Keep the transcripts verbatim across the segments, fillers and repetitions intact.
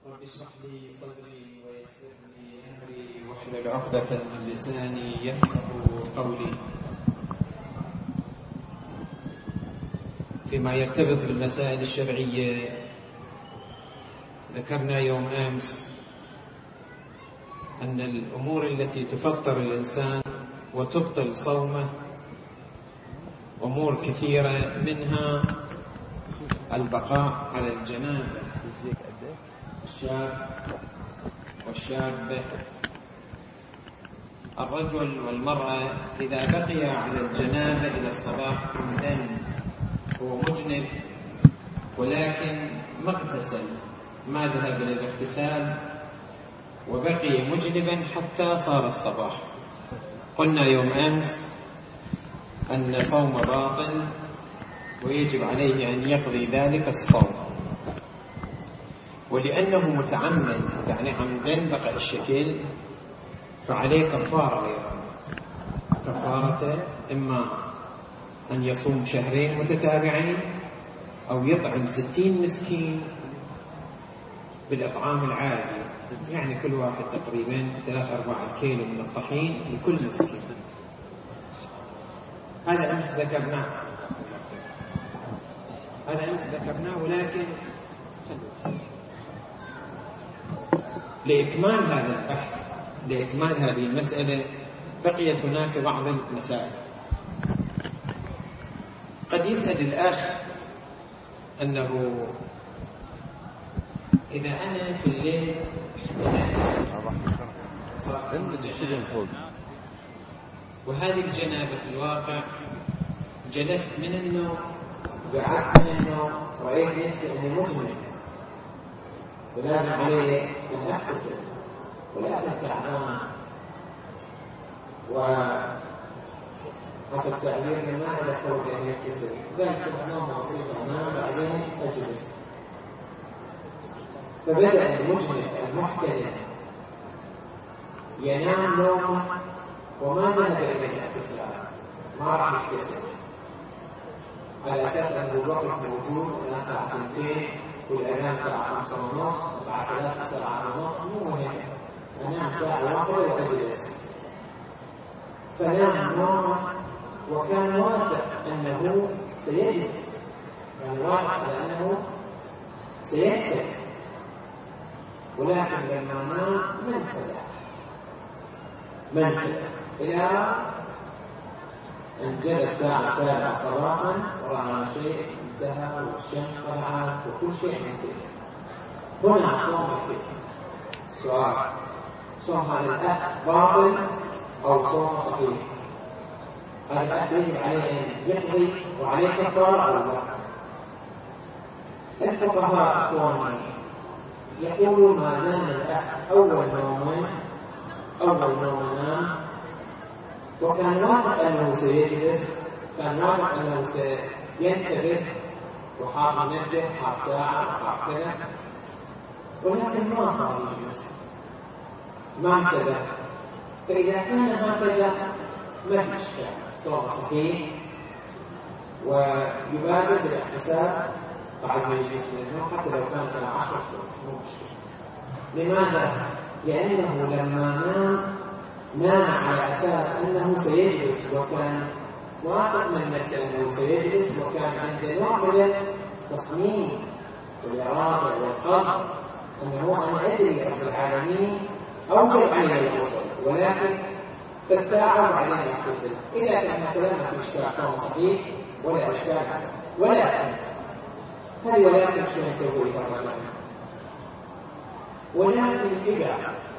رب اشرح لي صدري ويسر لي أمري واحلل عقدة من لساني يفقهوا قولي. فيما يرتبط بالمسائل الشرعية، ذكرنا يوم أمس أن الأمور التي تفطر الإنسان وتبطل صومه أمور كثيرة، منها البقاء على الجنابة، الشاب والشابة، الرجل والمرأة إذا بقي على الجنابة إلى الصباح عمدا هو مجنب، ولكن ما اغتسل، ما ذهب إلى الاغتسال وبقي مجنبا حتى صار الصباح. قلنا يوم أمس أن صوم باطل ويجب عليه أن يقضي ذلك الصوم، ولأنه متعمد يعني عمدا بقى الشكل فعليه كفارة أيضا. كفارته إما أن يصوم شهرين متتابعين أو يطعم ستين مسكين بالإطعام العادي، يعني كل واحد تقريبا ثلاثة أربعة كيلو من الطحين لكل مسكين. هذا أمس ذكرناه هذا أمس ذكرناه ولكن لإكمال هذا البحث، لإكمال هذه المسألة، بقيت هناك بعض المسائل. قد يسأل الأخ أنه إذا أنا في الليل وهذه الجنابة في الواقع جلست من النوم وقعدت من النوم ورأيت نفسي أني مجنب ولازم علي أن أغتسل، ولكن تعبان وحسب تعبيرنا ما هذا قول أن يغتسل، ذلك النوم بسيط أنام بعدين أجلس. فبدأ المجنب المحتلم ينام نومه وما ذهب إلى الاغتسال، ما راح يغتسل على أساس أن الوقت موجود، الآن ساعة اثنتين والأذان ساعة خمسة ونص وبعد ثلاثة ساعة ونص، مو مهم، أنام ساعة واحدة وأجلس. فنام نومه وكان واثق أنه سيجلس، كان واثق على أنه سيكتب، ولكن لما نام ما انتبه ما انتبه إلى أن جاء الساعة السابعة صباحا ورأى شيء انتهى والشمس طلعت وكل شيء انتهى. هنا صوم كيف؟ سؤال: صوم هذا الأخ باطل أو صوم صحيح؟ هذا الأخ يجب عليه أن يقضي وعليه كفارة أو لا؟ الفقهاء أخواني يقولون ما دام الأخ أول نوم أول نوم نام وكان واثق أنه سيجلس، كان واثق أنه سينتبه وحاط منبه حاط ساعة حاط كذا، ولكن ما صار يجلس، ما انتبه، فإذا كان هكذا ما في إشكال، صوم صحيح ويبادر بالاحتساب بعد ما يجلس من النوم حتى لو كان ساعة عشر سنين، مو مشكلة. لماذا؟ لأنه لما نام نام على أساس أنه سيجلس، وكان واثق من نفسه أنه سيجلس، وكان عنده نوع من التصميم والإرادة والقصد أنه أنا أدري رب العالمين أوجب علي الوصول، ولكن فالساعة وبعدين أغتسل. إذا كان مثلا ما في إشكال، صوم صحيح ولا إشكال، ولكن هذه ولكن شو نسوي لها؟ ولكن إذا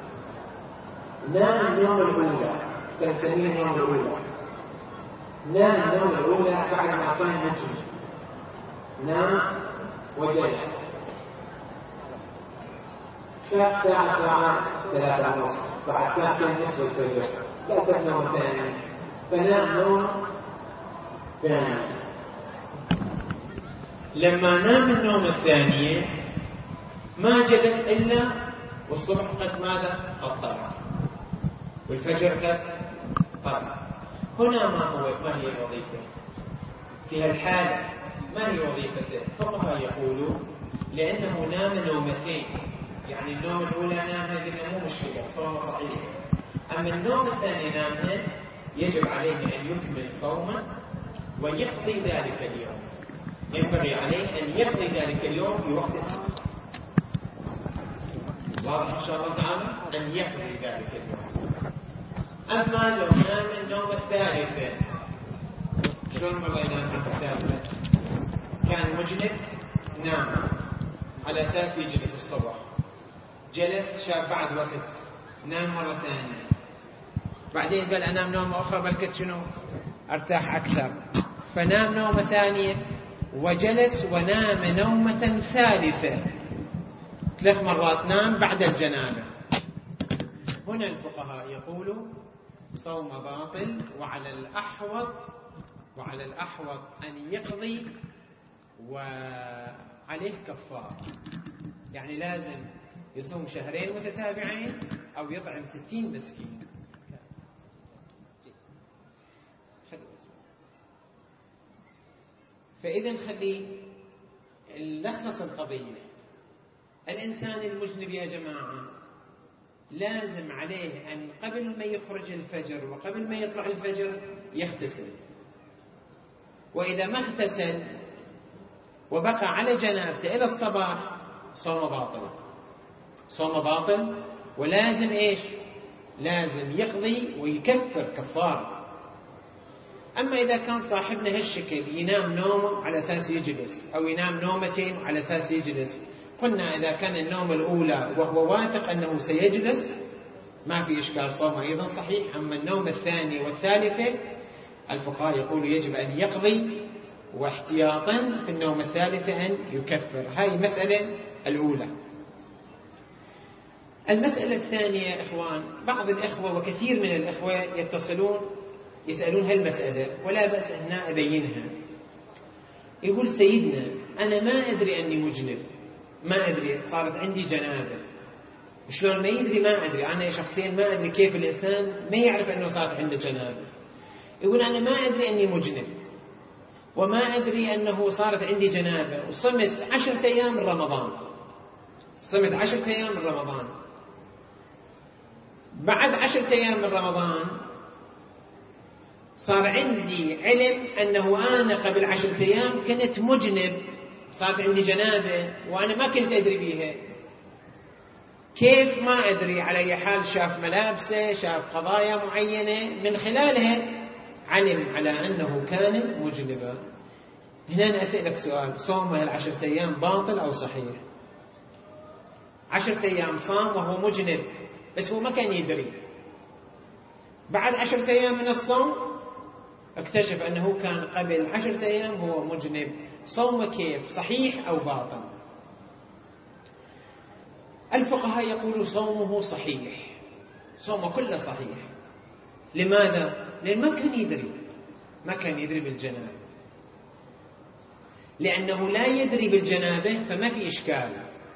نام النوم الأولى، فنسميه النوم الأولى، نام النوم الأولى بعد ما كان مجنب، نام وجلس، شاف ساعة ساعة ثلاثة ونص، بعد ساعتين نصف الفجر لا تنام ثاني، فنام نوم ثاني. لما نام النوم الثانية ما جلس إلا والصبح قد ماذا؟ قد طلع والفجر قد طلع. هنا ما هو ما هي الوظيفة؟ في هالحالة ما هي وظيفته؟ فقهاء يقولون لأنه نام نومتين، يعني النوم الأولى نامها قلنا مو مشكلة، صومه صحيح. أما النوم الثاني نامها يجب عليه أن يكمل صومه ويقضي ذلك اليوم، ينبغي عليه أن يقضي ذلك اليوم في وقت آخر. واضح إن شاء الله تعالى؟ أن يقضي ذلك اليوم. أما لو نام النوم الثالثة، شلون مرة ينام النوم الثالثة؟ كان مجنب، نام على أساس يجلس الصبح، جلس شاف بعد وقت، نام مرة ثانية، بعدين قال أنام نومة أخرى بلكت شنو أرتاح أكثر، فنام نومة ثانية وجلس ونام نومة ثالثة، ثلاث مرات نام بعد الجنابة. هنا الفقهاء يقولوا صوم باطل، وعلى الأحوط وعلى الأحوط أن يقضي وعليه كفارة، يعني لازم يصوم شهرين متتابعين أو يطعم ستين مسكين. فإذا خلي نلخص القضية. الإنسان المجنب يا جماعة لازم عليه أن قبل ما يخرج الفجر وقبل ما يطلع الفجر يغتسل، وإذا ما اغتسل وبقى على جنابته إلى الصباح صوم باطل، صوم باطل، ولازم إيش؟ لازم يقضي ويكفر كفارة. أما إذا كان صاحبنا هالشكل ينام نومه على أساس يجلس، أو ينام نومتين على أساس يجلس، قلنا إذا كان النوم الأولى وهو واثق أنه سيجلس ما في إشكال، صومه أيضا صحيح. أما النوم الثاني والثالثة الفقهاء يقولوا يجب أن يقضي، واحتياطا في النوم الثالثة أن يكفر. هاي المسألة الأولى. المسألة الثانية يا إخوان، بعض الإخوة وكثير من الإخوة يتصلون يسألون هالمسألة ولا بأس هنا أبينها. يقول سيدنا أنا ما أدري أني مجنب، ما أدري، صارت عندي جنابة. شلون ما يدري؟ ما أدري، أنا شخصيا ما أدري كيف الإنسان ما يعرف أنه صارت عنده جنابة. يقول أنا ما أدري أني مجنب وما أدري أنه صارت عندي جنابة، وصمت عشرة أيام من رمضان، صمت عشرة أيام من رمضان، بعد عشرة أيام من رمضان صار عندي علم أنه أنا قبل عشرة أيام كنت مجنب، صارت عندي جنابة وأنا ما كنت أدري بيها. كيف ما أدري؟ على أي حال شاف ملابسه، شاف قضايا معينة من خلالها علم على أنه كان مجنبا. هنا أنا أسألك سؤال، صومه العشرة أيام باطل أو صحيح؟ عشرة أيام صام وهو مجنب بس هو ما كان يدري، بعد عشرة أيام من الصوم اكتشف أنه كان قبل عشرة أيام هو مجنب، صومه كيف؟ صحيح أو باطل؟ الفقهاء يقولوا صومه صحيح، صومه كله صحيح. لماذا؟ لأن ما كان يدري، ما كان يدري بالجنابة. لأنه لا يدري بالجنابة فما في إشكال،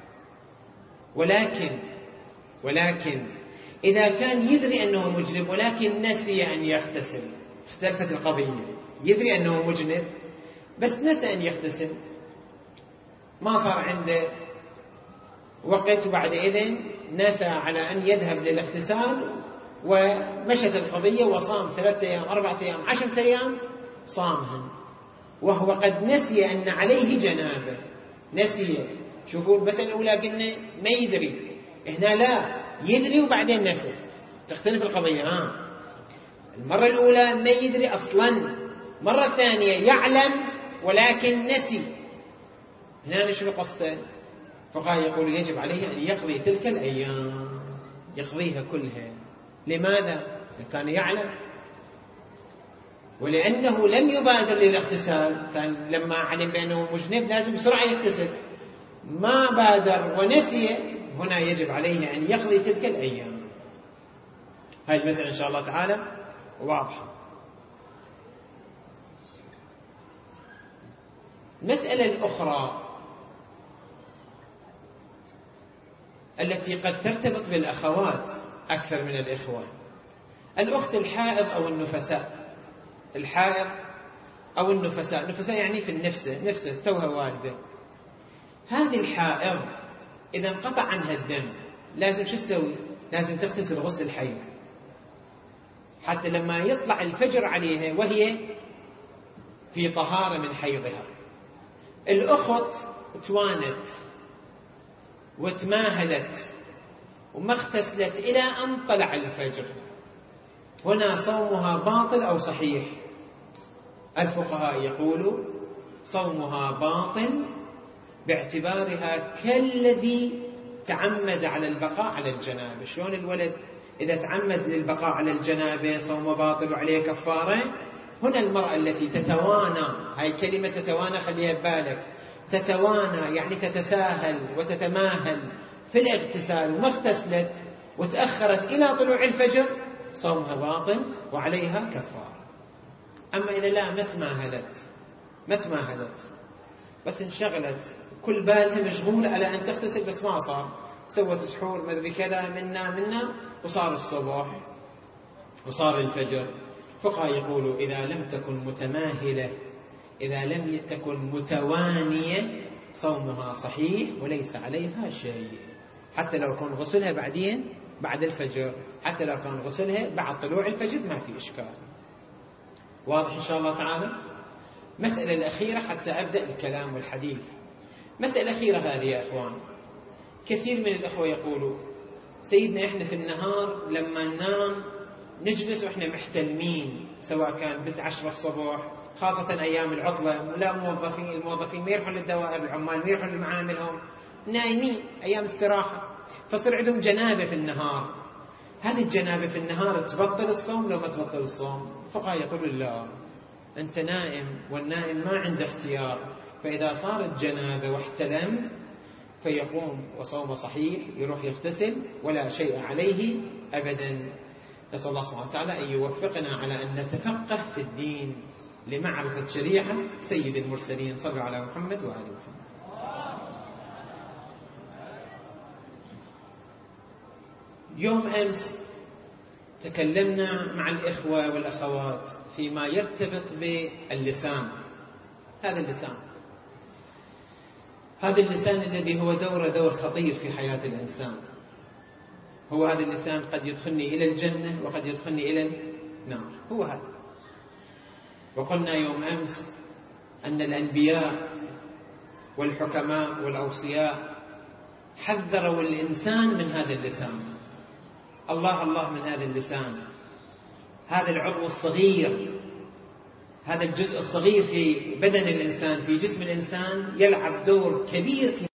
ولكن ولكن إذا كان يدري أنه مجنب ولكن نسي أن يغتسل، اختلفت القضية. يدري أنه مجنب بس نسى أن يغتسل، ما صار عنده وقت، وبعد إذن نسى على أن يذهب للاغتسال ومشت القضية وصام ثلاثة أيام أربعة أيام عشرة أيام صامهن، وهو قد نسي أن عليه جنابة، نسي. شوفوا المسألة الأولى قلنا ما يدري، هنا لا يدري وبعدين نسي، تختلف القضية. ها المرة الأولى ما يدري أصلا، مرة ثانية يعلم ولكن نسي. هنا شنو قصته؟ فقال يقول يجب عليه أن يقضي تلك الأيام، يقضيها كلها. لماذا؟ كان يعلم، ولأنه لم يبادر للاغتسال، كان لما علم بأنه مجنب لازم بسرعة يغتسل، ما بادر ونسي، هنا يجب عليه أن يقضي تلك الأيام. هاي المسألة إن شاء الله تعالى واضحة. المسألة الأخرى التي قد ترتبط بالأخوات أكثر من الإخوة، الأخت الحائض أو النفساء. الحائض أو النفساء، النفساء يعني في النفس، نفسه توها والده. هذه الحائض إذا انقطع عنها الدم لازم شو تسوي؟ لازم تغتسل غسل الحيض، حتى لما يطلع الفجر عليها وهي في طهارة من حيضها. الأخت توانت وتماهلت وما اغتسلت إلى أن طلع الفجر، هنا صومها باطل أو صحيح؟ الفقهاء يقولوا صومها باطل باعتبارها كالذي تعمد على البقاء على الجنابة. شلون الولد إذا تعمد للبقاء على الجنابة صوم باطل وعليه كفارة؟ هنا المرأة التي تتوانى، هاي كلمة تتوانى خليها ببالك، تتوانى يعني تتساهل وتتماهل في الاغتسال وما اغتسلت وتأخرت إلى طلوع الفجر، صومها باطل وعليها كفارة. أما إذا لا ما تماهلت ما تماهلت بس انشغلت كل بالها مشغولة على أن تغتسل بس ما صار، سوت سحور مدري كذا منا منا وصار الصبح وصار الفجر، فقهاء يقولوا إذا لم تكن متماهلة، إذا لم تكن متوانية، صومها صحيح وليس عليها شيء، حتى لو كان غسلها بعدين بعد الفجر، حتى لو كان غسلها بعد طلوع الفجر ما في إشكال. واضح إن شاء الله تعالى؟ مسألة الأخيرة حتى أبدأ الكلام والحديث. مسألة أخيرة هذه يا أخوان، كثير من الأخوة يقولوا سيدنا إحنا في النهار لما ننام نجلس وإحنا محتلمين، سواء كان بالعشرة الصبح خاصة أيام العطلة، لا موظفين الموظفين ما يروحون للدوائر، العمال ما يروحون لمعاملهم، نايمين أيام استراحة، فصير عندهم جنابة في النهار. هذه الجنابة في النهار تبطل الصوم لو ما تبطل الصوم؟ فقهاء يقولوا لا، أنت نائم والنائم ما عنده اختيار، فإذا صارت جنابة واحتلم فيقوم وصوم صحيح، يروح يغتسل ولا شيء عليه أبدا. نسأل الله سبحانه وتعالى أن يوفقنا على أن نتفقه في الدين لمعرفة شريعة سيد المرسلين. صلوا على محمد وآل محمد. يوم أمس تكلمنا مع الإخوة والأخوات فيما يرتبط باللسان. هذا اللسان هذا اللسان الذي هو دور دور خطير في حياة الإنسان. هو هذا اللسان قد يدخلني إلى الجنة وقد يدخلني إلى النار، هو هذا. وقلنا يوم أمس أن الأنبياء والحكماء والأوصياء حذروا الإنسان من هذا اللسان. الله الله من هذا اللسان، هذا العضو الصغير، هذا الجزء الصغير في بدن الإنسان في جسم الإنسان يلعب دور كبير في